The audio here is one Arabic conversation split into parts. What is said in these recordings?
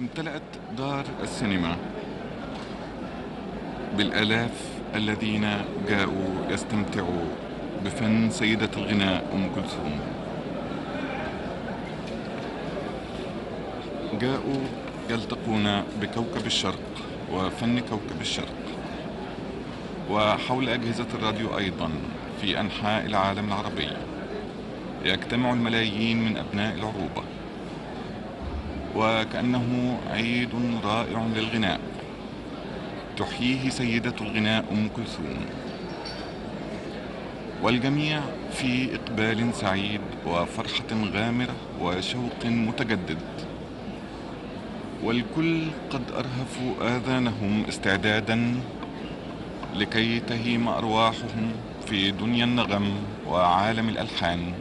امتلأت دار السينما بالآلاف الذين جاءوا يستمتعوا بفن سيدة الغناء أم كلثوم. جاءوا يلتقون بكوكب الشرق وفن كوكب الشرق، وحول أجهزة الراديو أيضا في أنحاء العالم العربي يجتمع الملايين من أبناء العروبة، وكأنه عيد رائع للغناء تحييه سيدة الغناء أم كلثوم، والجميع في إقبال سعيد وفرحة غامرة وشوق متجدد، والكل قد أرهفوا آذانهم استعدادا لكي تهيم أرواحهم في دنيا النغم وعالم الألحان.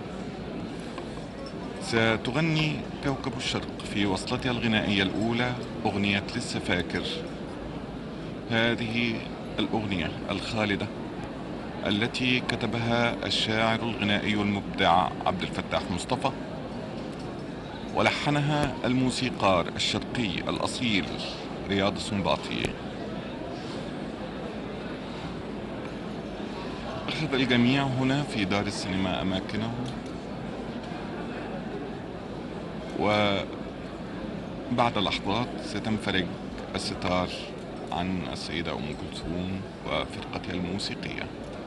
ستغني كوكب الشرق في وصلتها الغنائية الأولى أغنية لسه فاكر، هذه الأغنية الخالدة التي كتبها الشاعر الغنائي المبدع عبد الفتاح مصطفى، ولحنها الموسيقار الشرقي الأصيل رياض السنباطي. أخذ الجميع هنا في دار السينما أماكنه، وبعد لحظات ستنفرج الستار عن السيدة أم كلثوم وفرقتها الموسيقية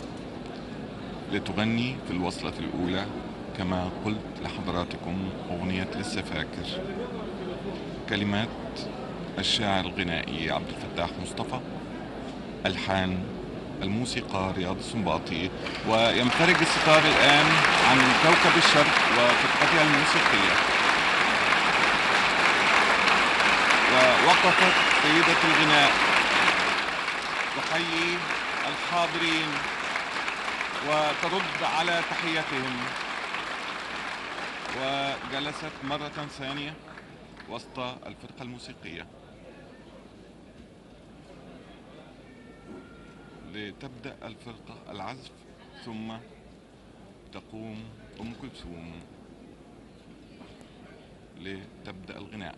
لتغني في الوصلة الأولى كما قلت لحضراتكم أغنية لسه فاكر، كلمات الشاعر الغنائي عبد الفتاح مصطفى، ألحان الموسيقار رياض السنباطي. وينفرج الستار الآن عن كوكب الشرق وفرقتها الموسيقية، ووقفت سيدة الغناء تحيي الحاضرين وترد على تحيتهم، وجلست مرة ثانية وسط الفرقة الموسيقية لتبدأ الفرقة العزف، ثم تقوم أم كلثوم لتبدأ الغناء.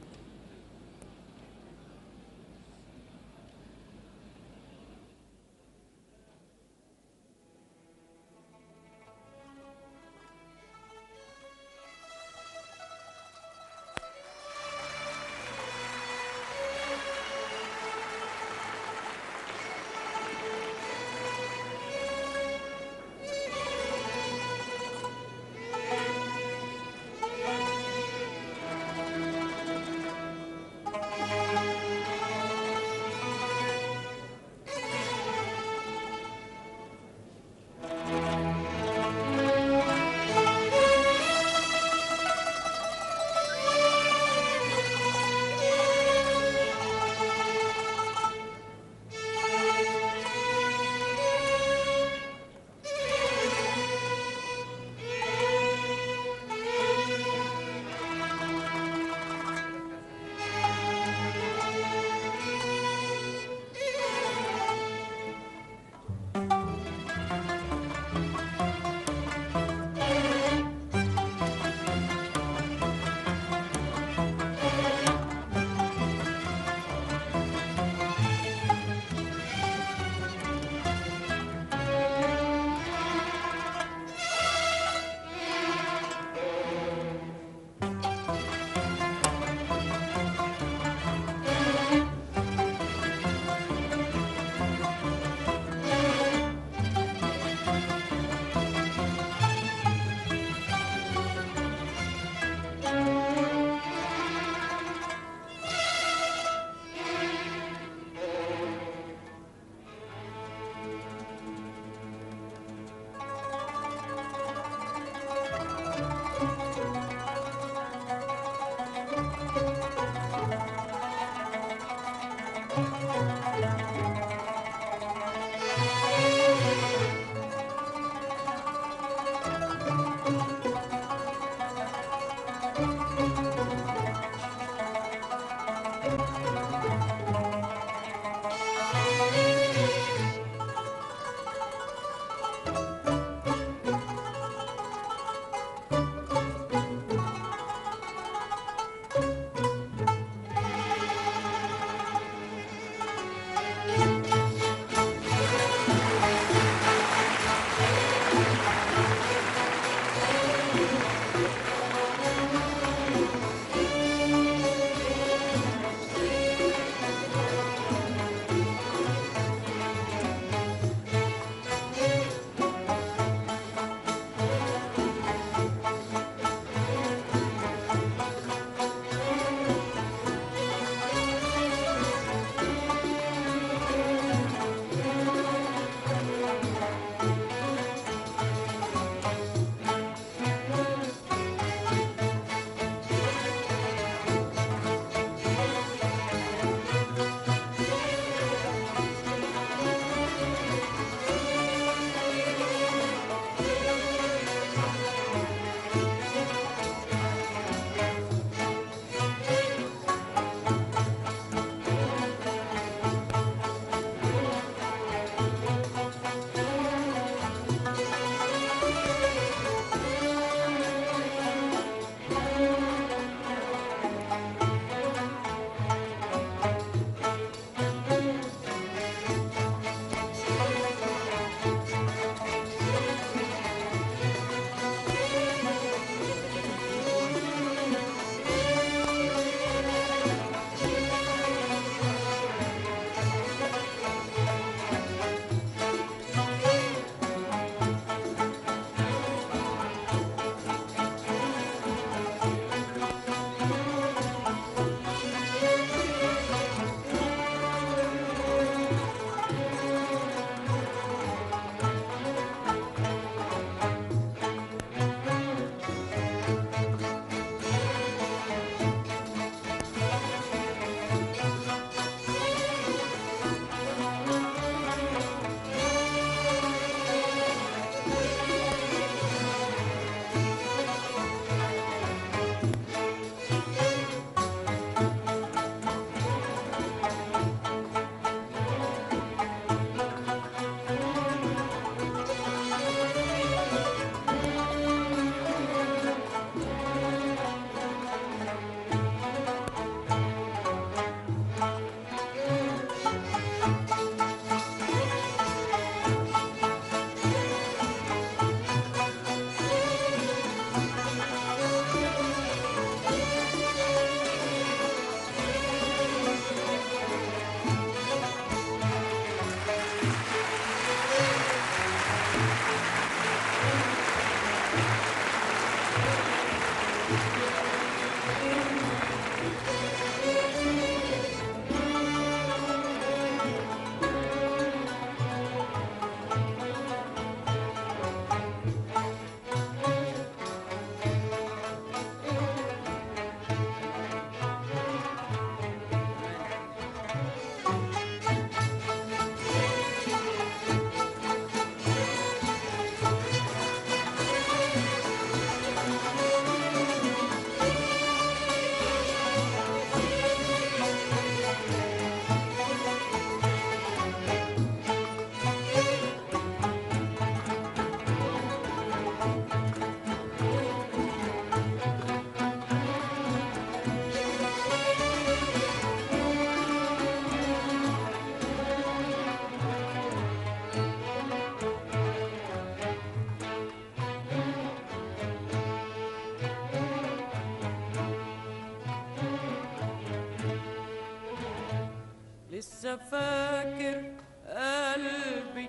لسه فاكر قلبي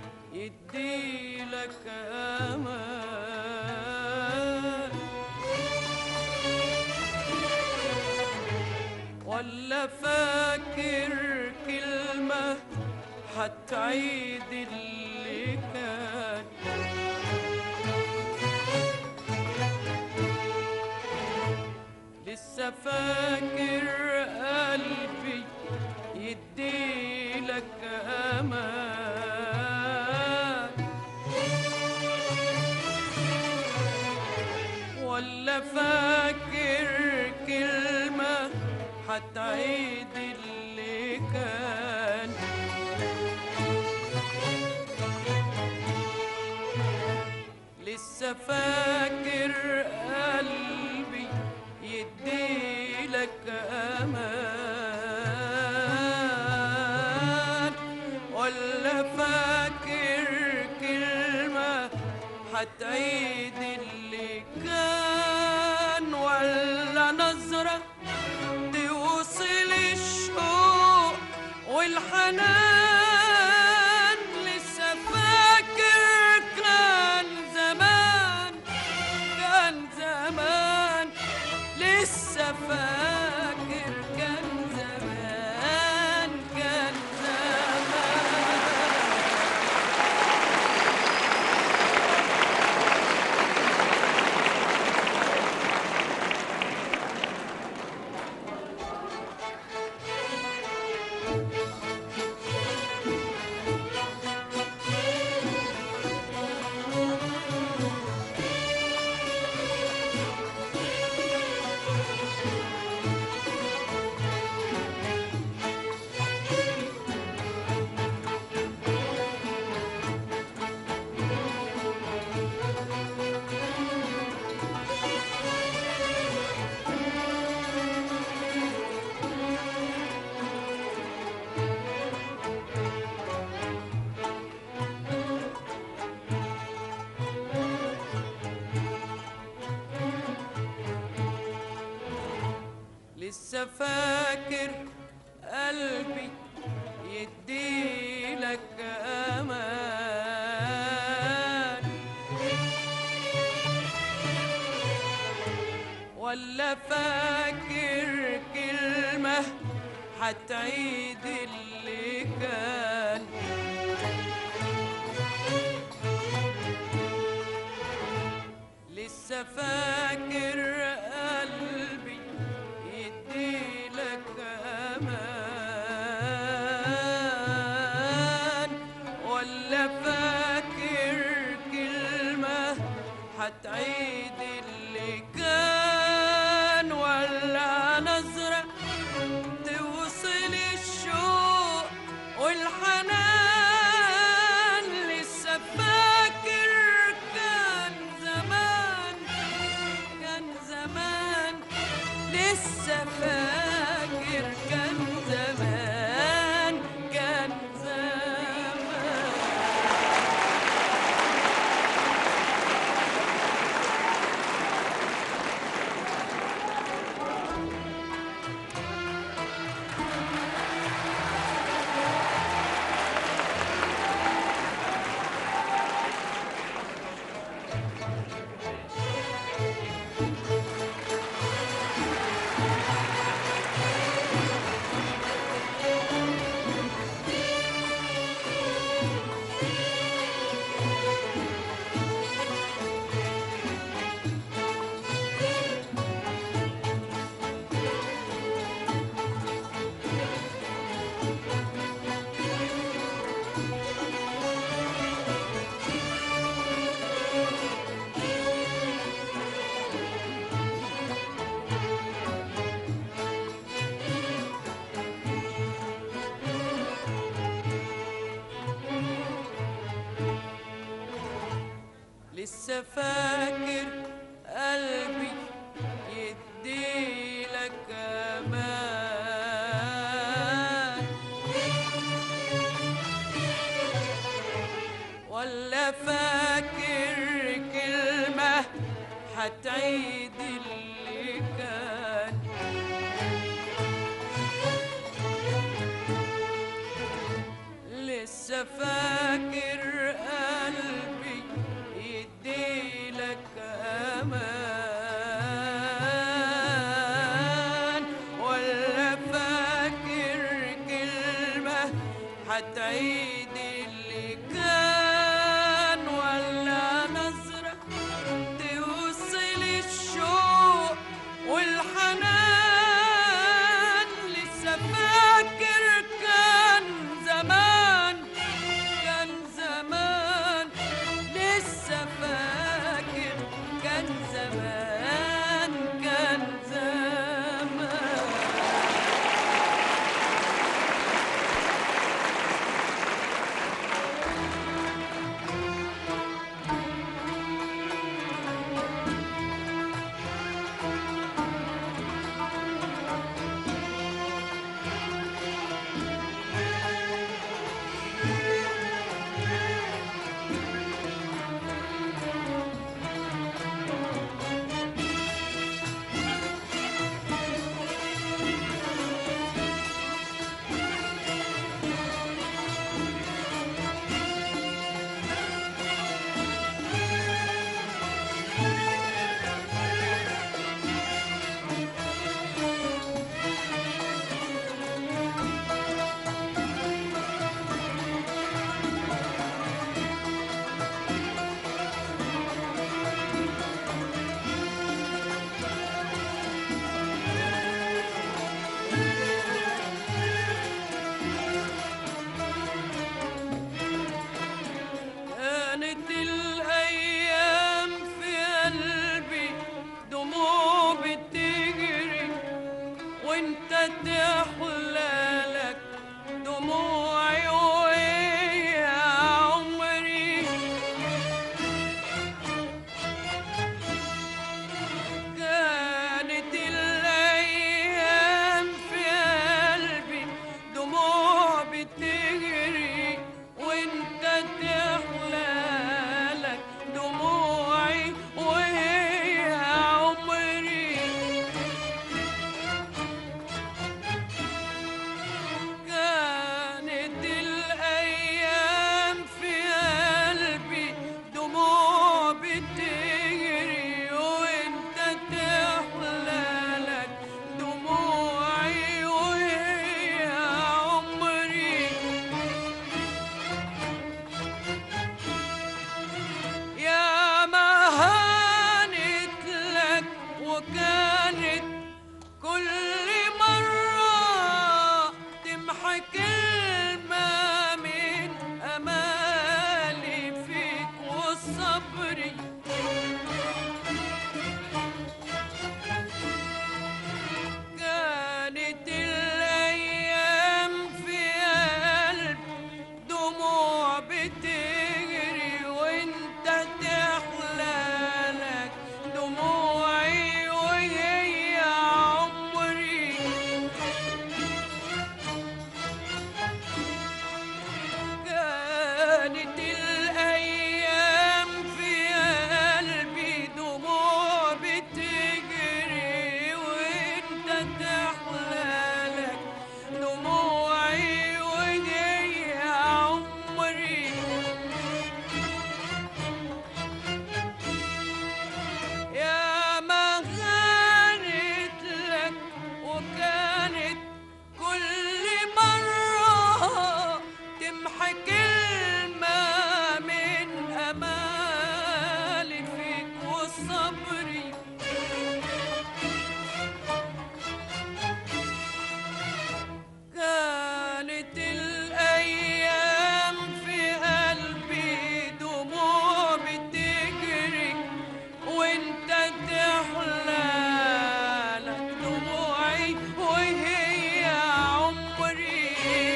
يديلك امان، ولا فاكر كلمة هتعيد اللي كان؟ لسه فاكر قلبي يديلك امان، ولا فاكر كلمة هتعيد اللي كان؟ لسه فاكر قلبي يديلك امان، ولا فاكر كلمة هتعيد اللي كان؟ ولا نظرة توصل الشوق والحنان؟ لسه فاكر كان زمان، كان زمان، لسه فاكر كان زمان، كان زمان. لسه فاكر قلبي يديلك امان، ولا فاكر كلمة هتعيد اللي كان؟ لسه فاكر قلبي يديلك امان، ولا فاكر كلمة هتعيد اللي كان؟ ولا نظرة توصل الشوق والحنان؟ لسه فاكر كان زمان، كان زمان، لسه فاكر كان زمان، كان زمان. لسه فاكر قلبي يديلك امان، ولا فاكر كلمة هتعيد اللي كان؟ هتعيد اللي كان، ولا نظرة توصل الشوق والحنان؟ لسه فاكر كان زمان، كان زمان، لسه فاكر كان زمان، كان زمان. كانت الأيام في قلبي دموع بتجري، وانت تحلالك دموعي ويا عمري. كانت الأيام في قلبي دموع بتجري، وانت تحلالك دموعي وهي عمري. كانت الأيام في قلبي دموع بتجري، وانت تحلالك دموعي وهي عمري. يا ما هانت لك وكانت كل مرة تمحى كلمة من أمالي فيك وصبري. كانت الأيام في قلبي دموع بتجري، وانت تحلالك دموعي وهي عمري. كانت الأيام في قلبي دموع بتجري، وانت تحلالك دموعي وهي عمري. يا ما غانت لك وكانت كل مرة تمحى كلمة من أمالي فيك وصبري. كانت الأيام في قلبي دموع بتجري، وانت تحلالك دموعي وهي عمري.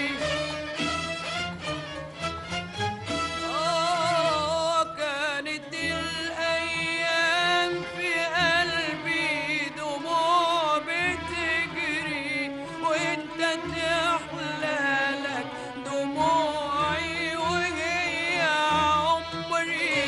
كانت الأيام في قلبي دموع بتجري، وانت تحلالك دموعي وهي عمري.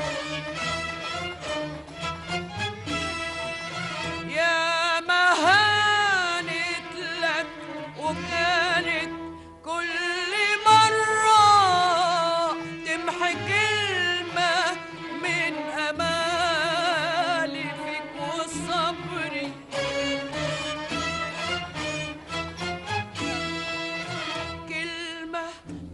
يا ما هانت لك وكانت كل مرة تمحى كلمة من أمالي فيك وصبري. كلمة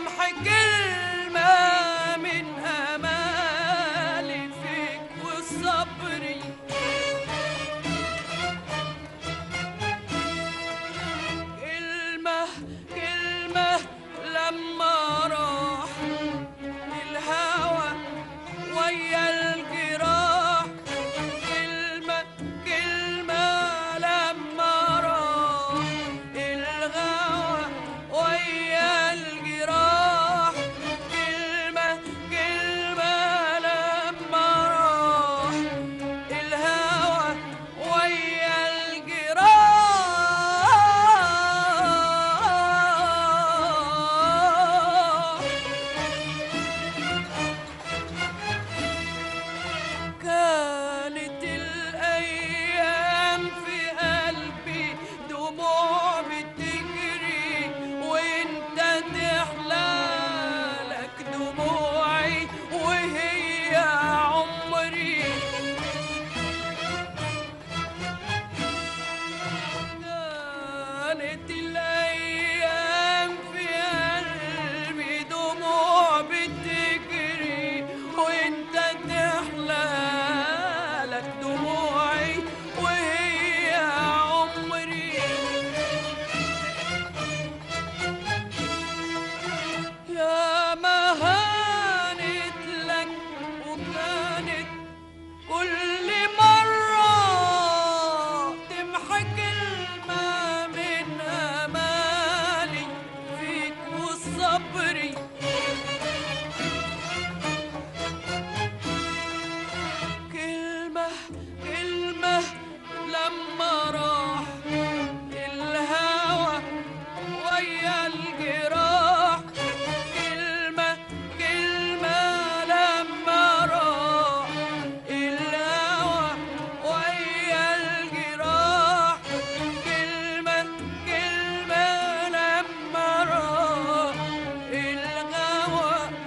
تمحي كلمة من أمالي فيك وصبري. كلمة كلمة لما راح الهوى ويا الجراح. كلمة كلمة لما راح الهوى ويا الجراح. كلمة كلمة لما راح الهوى ويا الجراح. كانت الأيام في قلبي دموع بتجري وانت تحلالك دموعي وهي عمري. كانت الأيام في قلبي دموع بتجري وانت تحلالك دموعي وهي عمري. يا ما هانت لك وكانت كل مرة تمحي كلمة من أمالي فيك وصبري. كلمة كلمة لما راح الهوى ويا الجراح. كلمة كلمة لما راح الهوى ويا الجراح. كلمة كلمة لما راح الهوى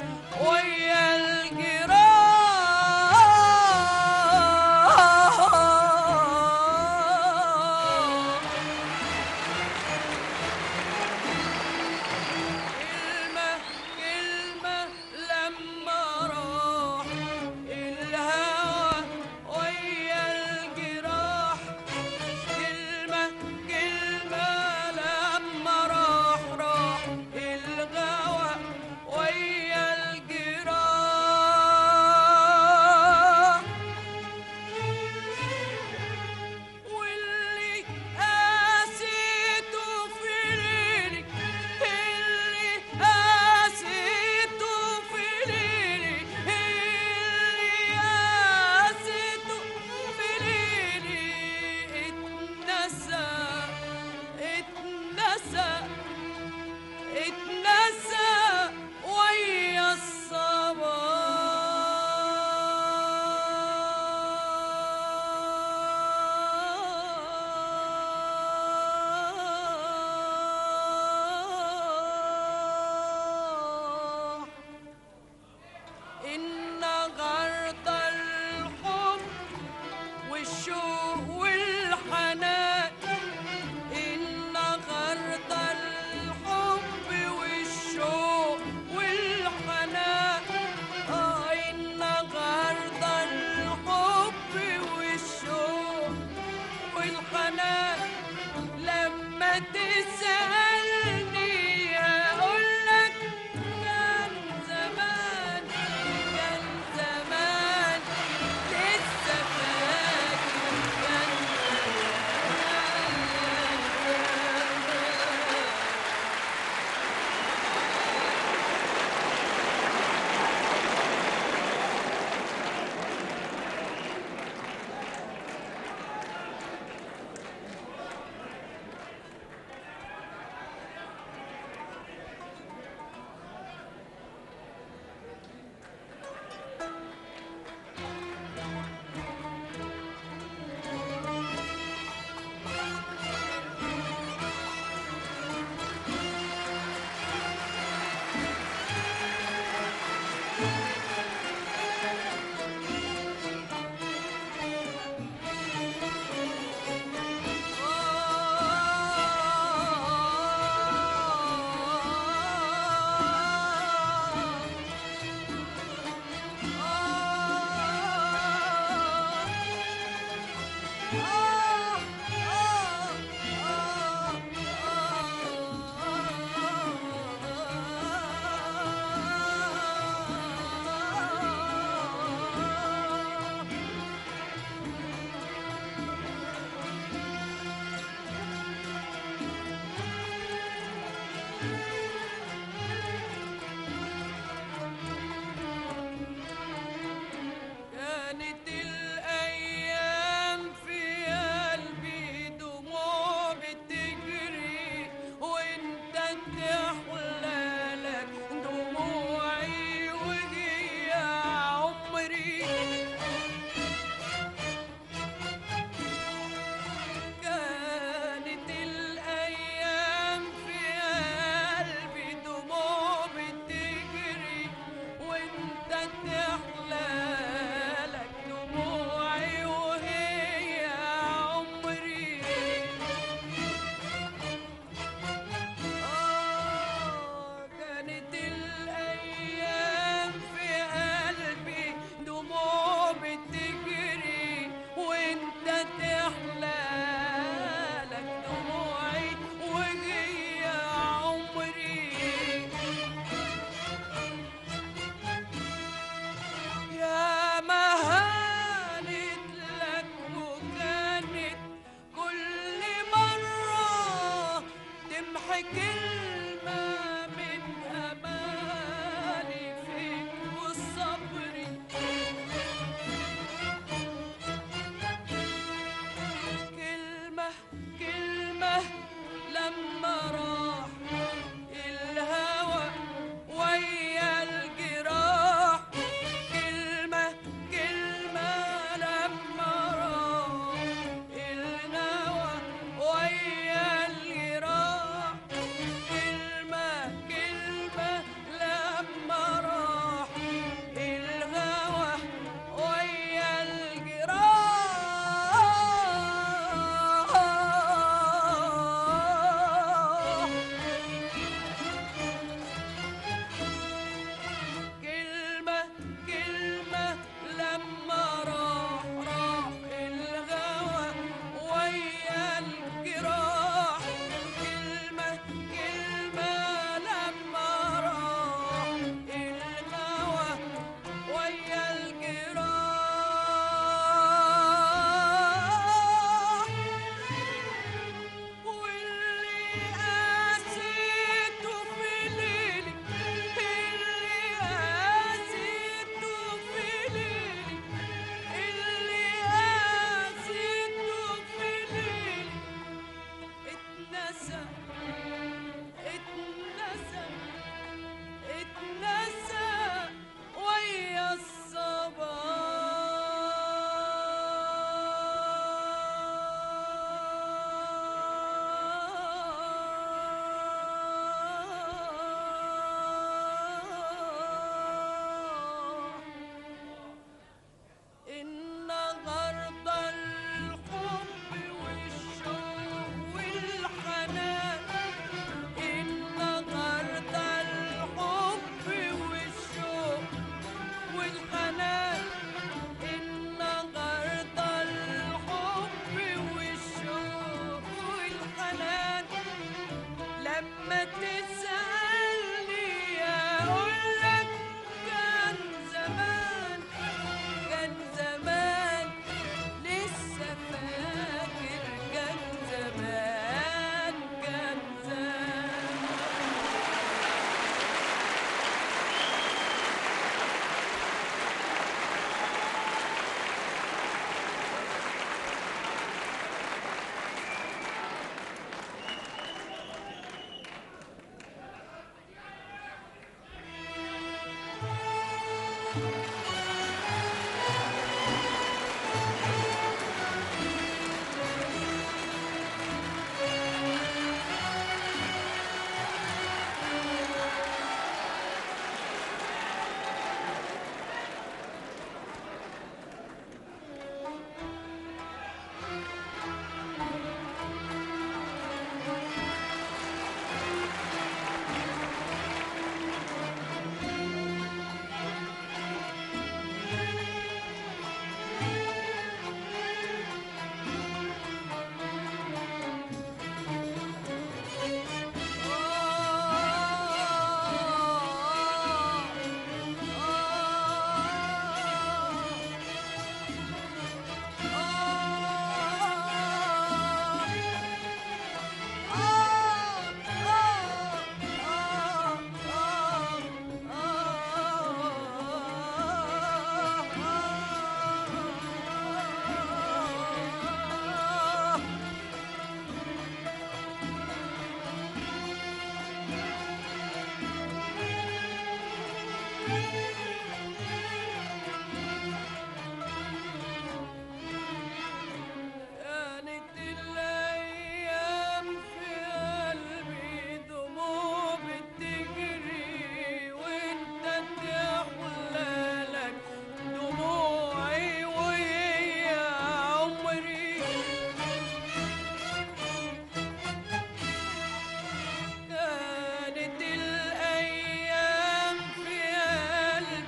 كانت الأيام في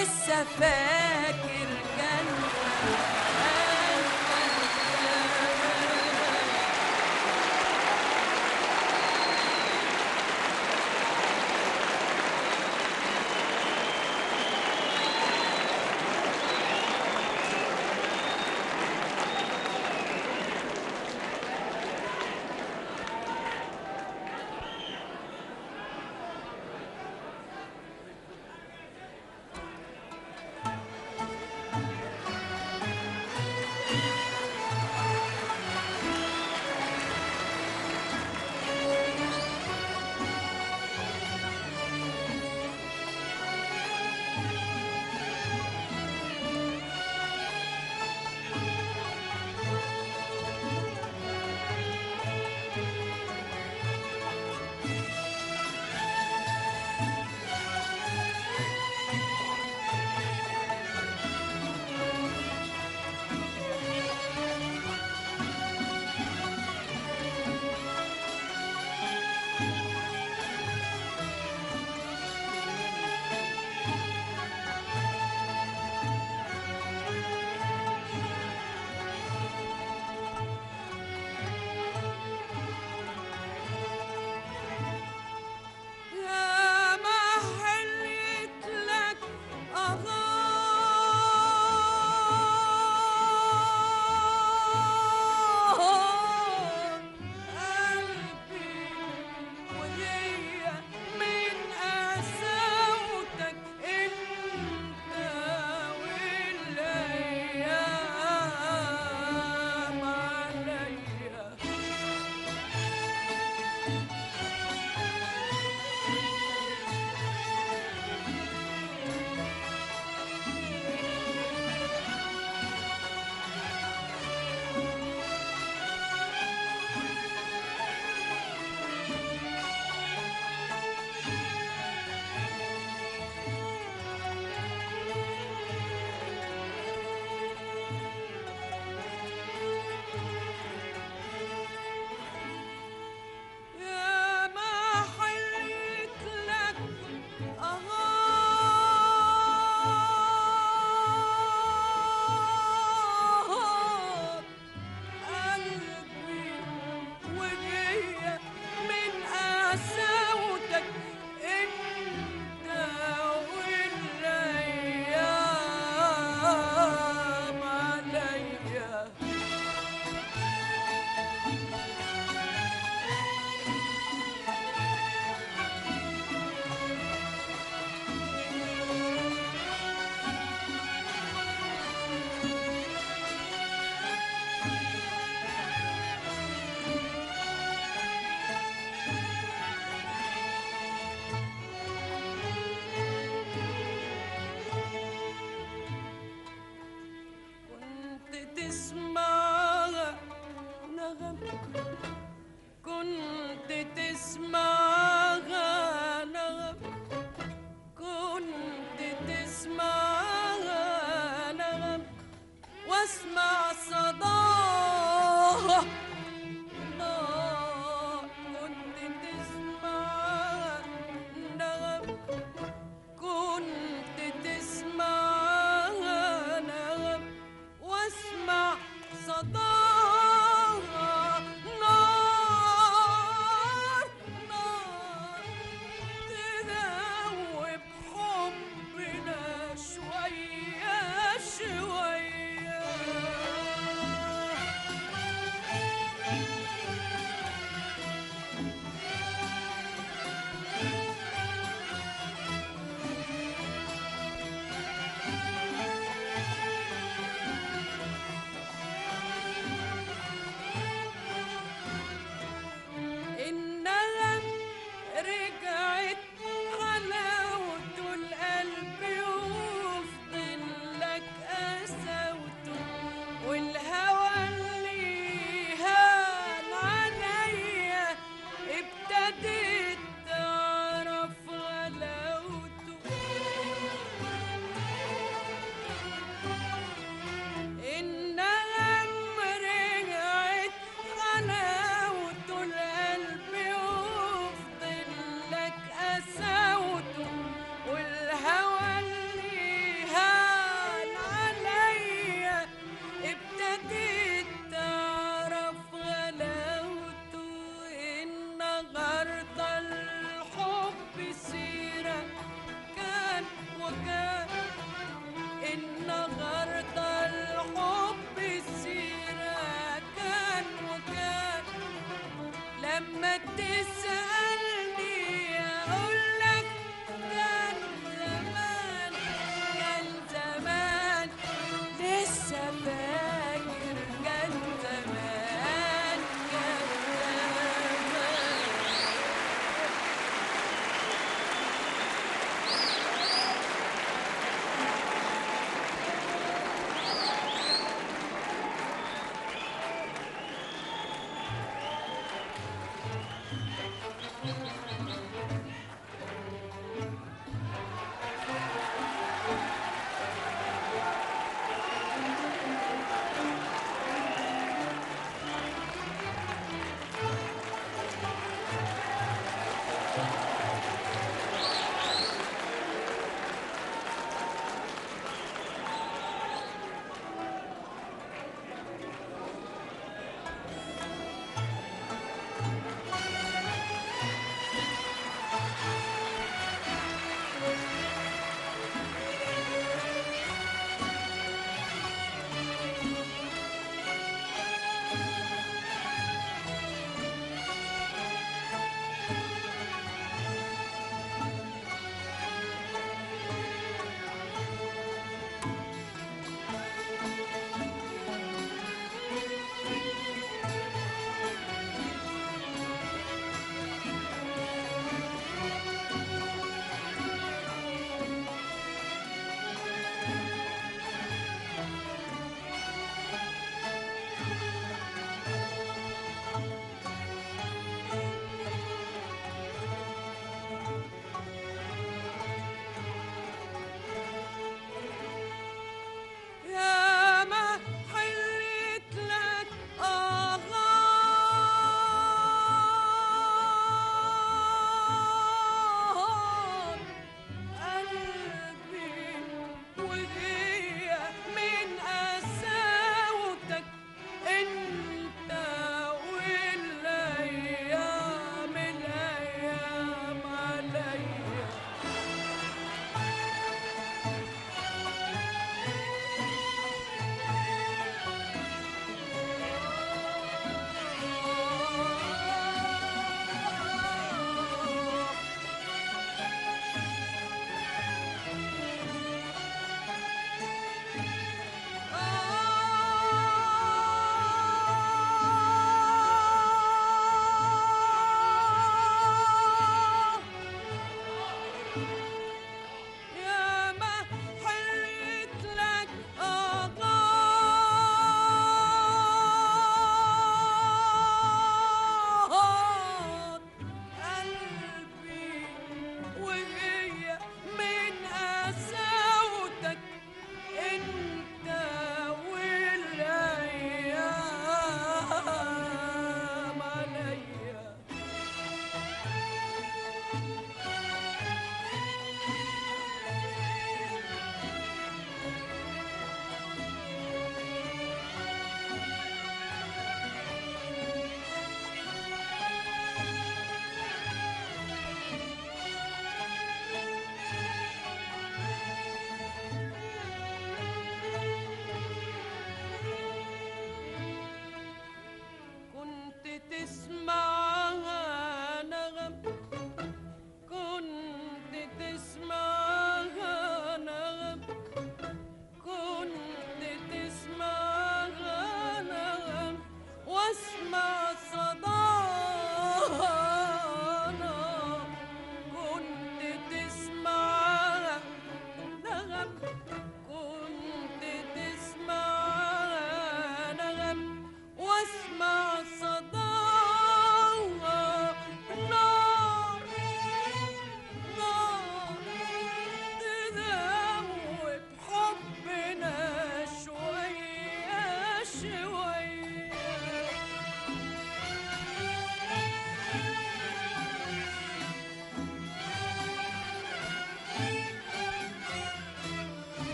لسه فاكر جنة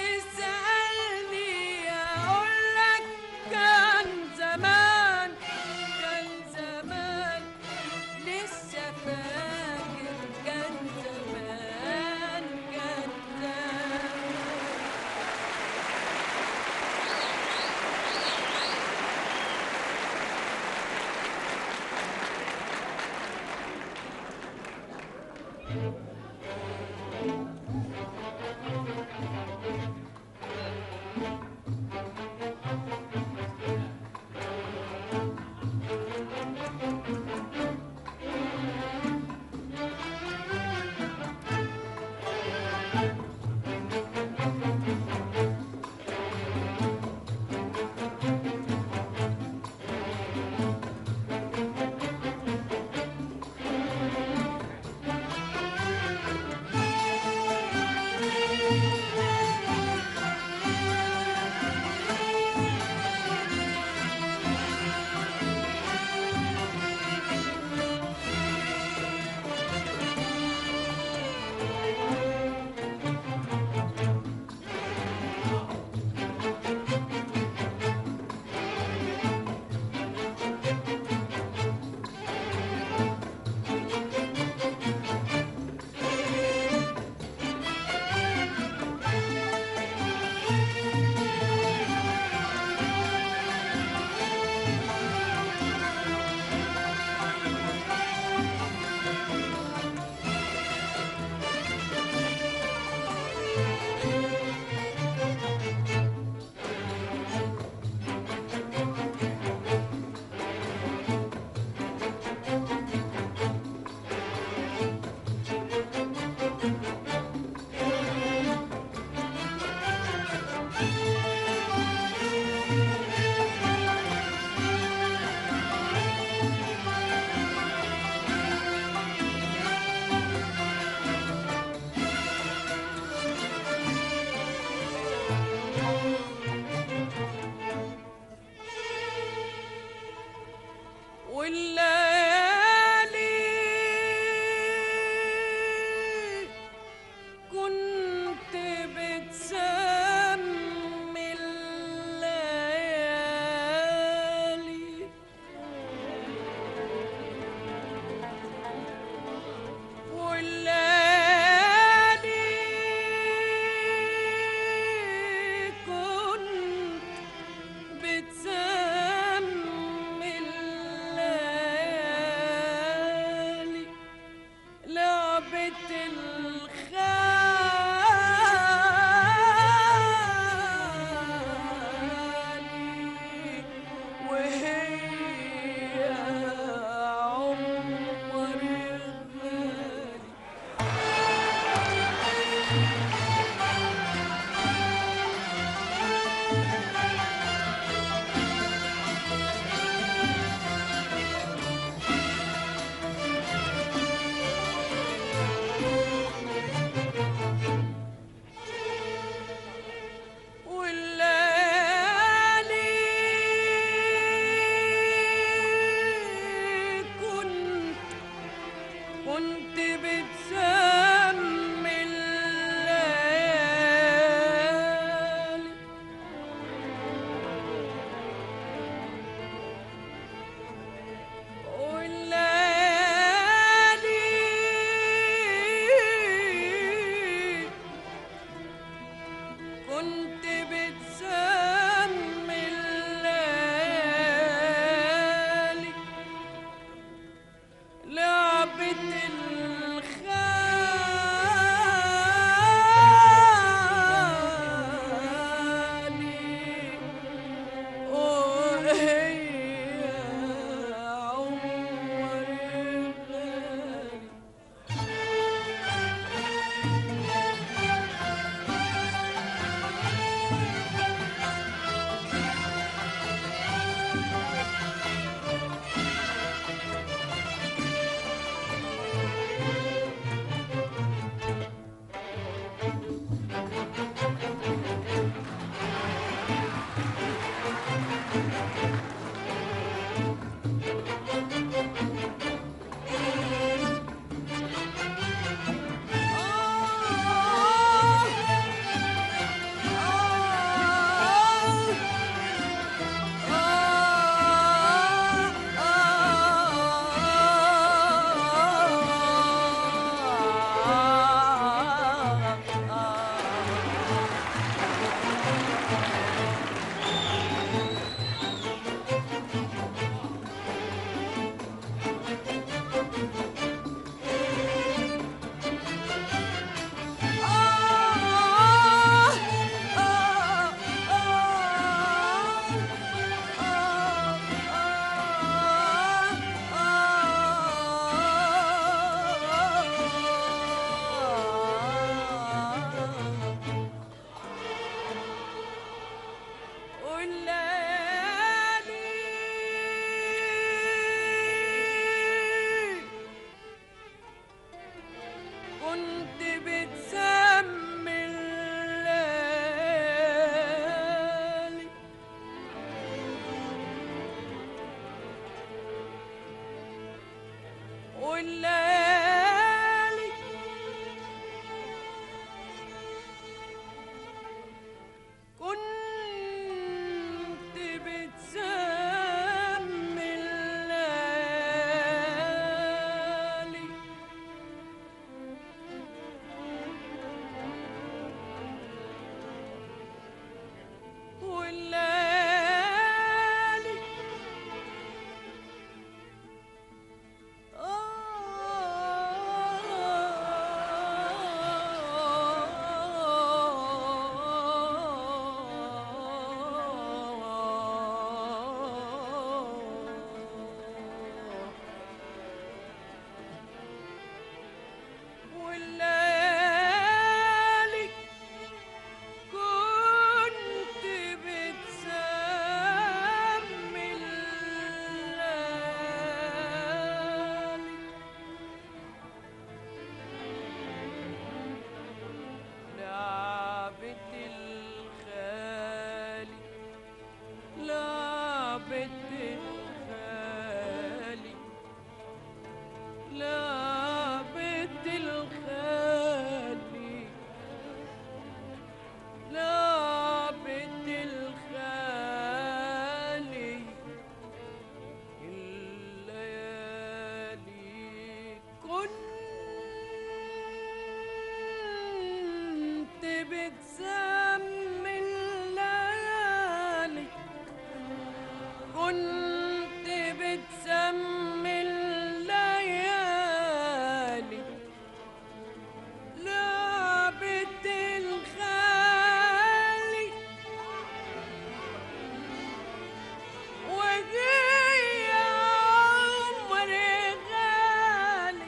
تسألني أقولك كان زمان، كان زمان لسه فاكر كان زمان، كان زمان. والليالي كنت بتسمي الليالي، والليالي كنت بتسمي الليالي لعبة الخالي، وهي عمر الغالي. والليالي كنت بتسمي الليالي والليالي كنت بتسمي الليالي لعبة الخالي، وهي عمر الغالي. والليالي كنت بتسمي الليالي والليالي والليالي كنت بتسمي الليالي لعبة الخالي لعبة الخالي لعبة الخالي لعبة الخالي الليالي كنت بتسمي الليالي كنت بتسمي الليالي لعبة الخالي وجي عمري غالي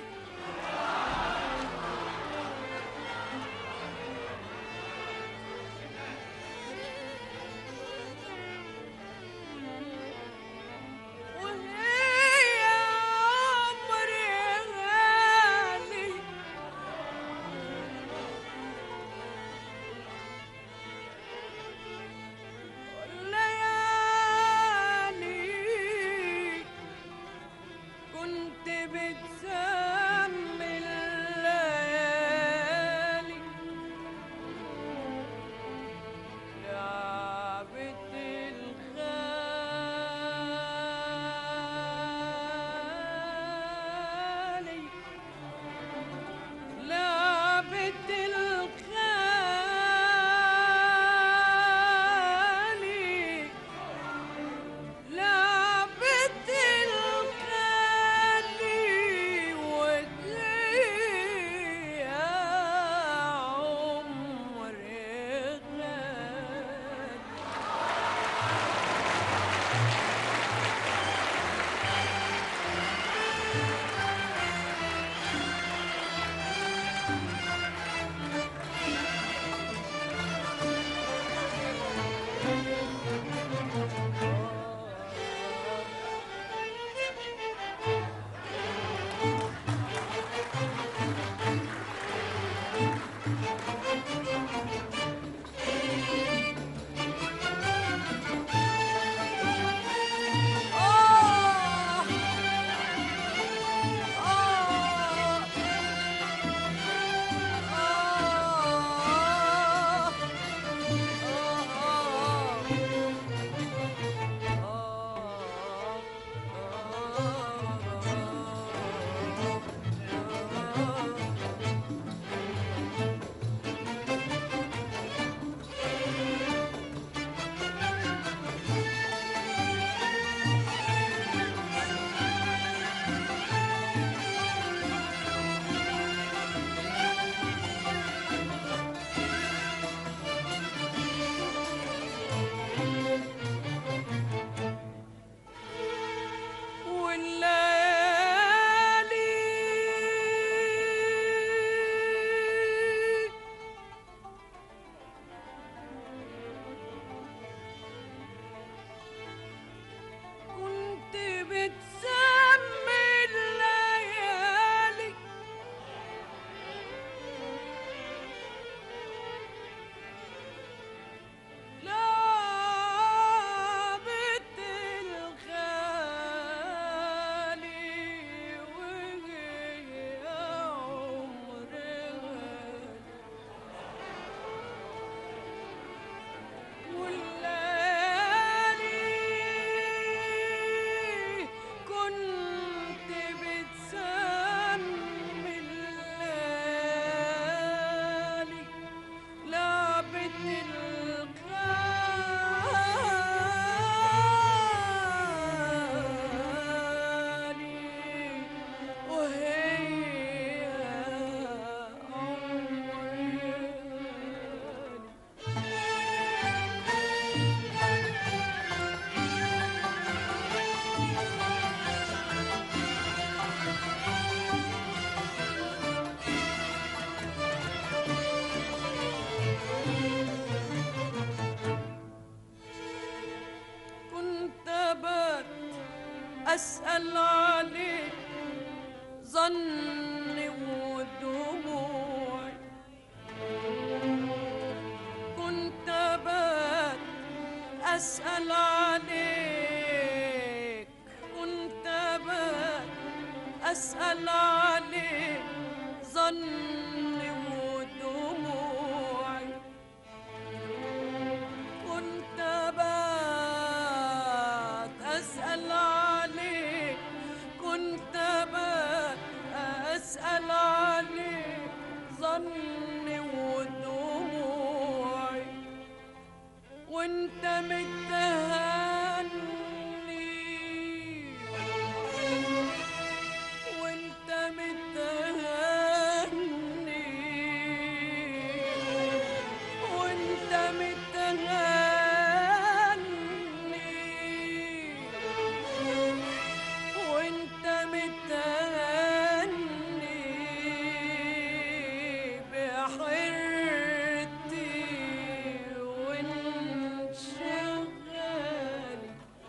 أسأل عليك ظني ودموعي. كنت بات أسأل عليك، كنت بات أسأل عليك ظني ودموعي. كنت بات أسأل عليك، كنت بات أسأل عليك ظني ودموعي. وانت متهني، وانت متهني، وانت متهني، وانت متهني بحيرتي وانشغالي.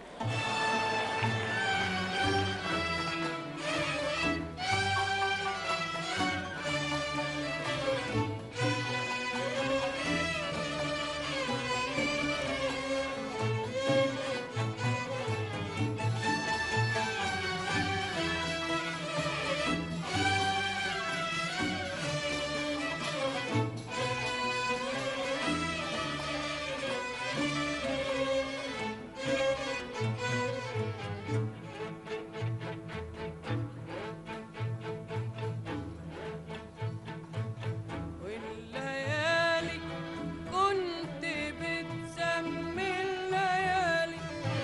والليالي كنت بتسمي الليالي،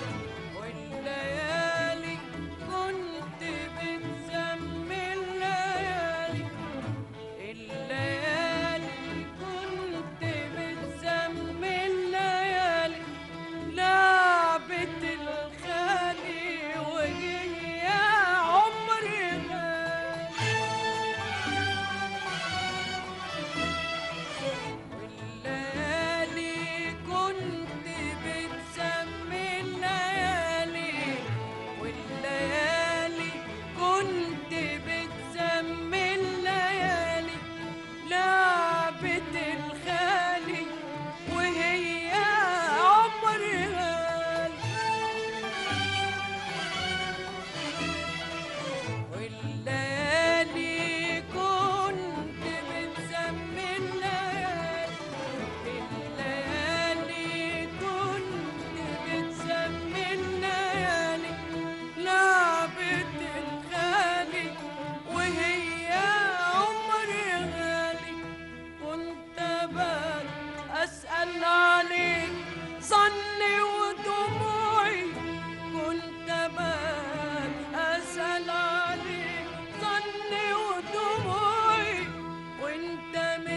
والليالي كنت بتسمي الليالي، الليالي كنت بتسمي الليالي لعبة الخالي وهي عمري غالي. والليالي كنت بتسمي الليالي، والليالي كنت بتسمي الليالي لعبة الخالي وهي عمري غالي. والليالي كنت بتسمي الليالي، الليالي كنت بتسمي الليالي لعبة الخالي وهي عمري غالي. كنت بات أسأل عليك ظني ودموعي، كنت بات أسأل عليك ظني ودموعي. وانت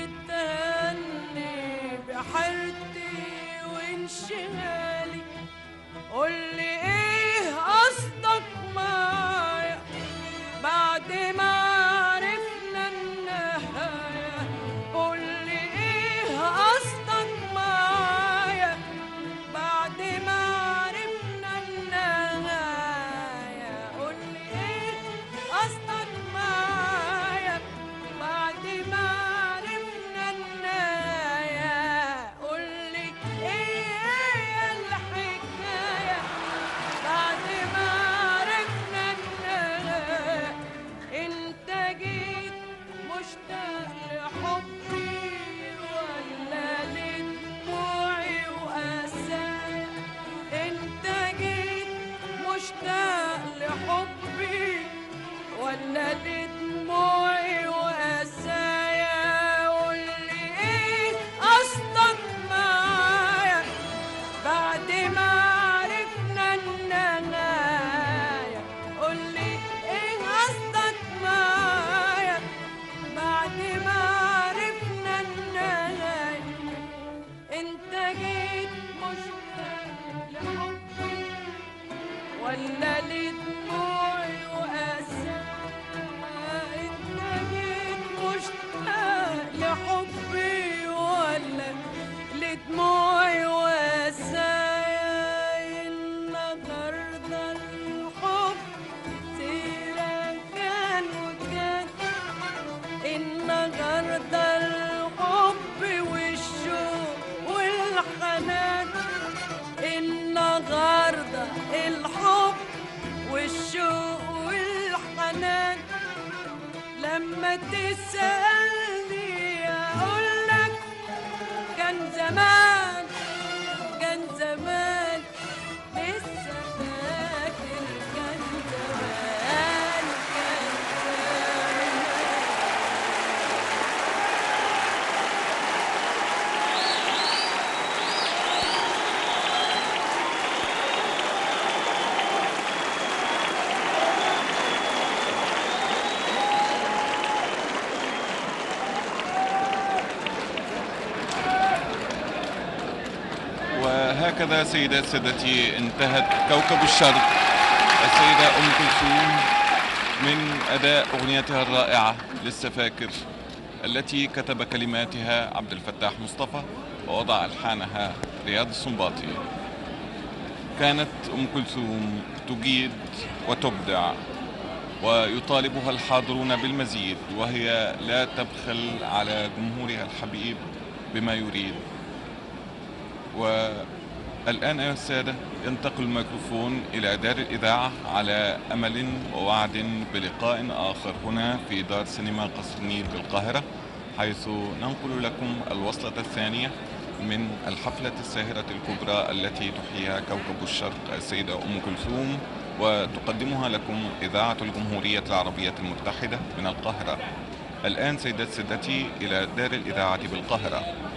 متهني بحيرتي وانشغالي. قولي ايه قصدك معايا بعد ما عرفنا النهاية؟ قولي ايه قصدك معايا بعد ما عرفنا النهاية؟ قولي ايه قصدك معايا بعد ما عرفنا النهاية؟ قولي ايه هي الحكاية بعد ما عرفنا النهاية؟ انت جيت مشتاق لحبي ولا لدموعي وأسايا؟ انت جيت مشتاق لحبي ولا لدموعي وأسايا؟ قولي ايه قصدك معايا بعد ما عرفنا النهاية؟ قولي ايه قصدك معايا بعد ما عرفنا النهاية؟ انت جيت مشتاق لحبي ولا لدموعي وأسايا؟ انت جيت مشتاق لحبي ولا لدموعي وأسايا؟ النهارده الحب تسألني أقولك كان زمان، كان زمان، لسه فاكر كان زمان، كان وهكذا سيدات سادتي انتهت كوكب الشرق السيدة أم كلثوم من أداء أغنيتها الرائعة لسه فاكر، التي كتب كلماتها عبد الفتاح مصطفى ووضع ألحانها رياض السنباطي. كانت أم كلثوم تجيد وتبدع ويطالبها الحاضرون بالمزيد، وهي لا تبخل على جمهورها الحبيب بما يريد. والآن أيها السادة ينتقل الميكروفون إلى دار الإذاعة على أمل ووعد بلقاء آخر هنا في دار سينما قصر النيل بالقاهرة، حيث ننقل لكم الوصلة الثانية من الحفلة الساهرة الكبرى التي تحييها كوكب الشرق السيدة أم كلثوم، وتقدمها لكم إذاعة الجمهورية العربية المتحدة من القاهرة. الآن سيدات سادتي إلى دار الإذاعة بالقاهرة.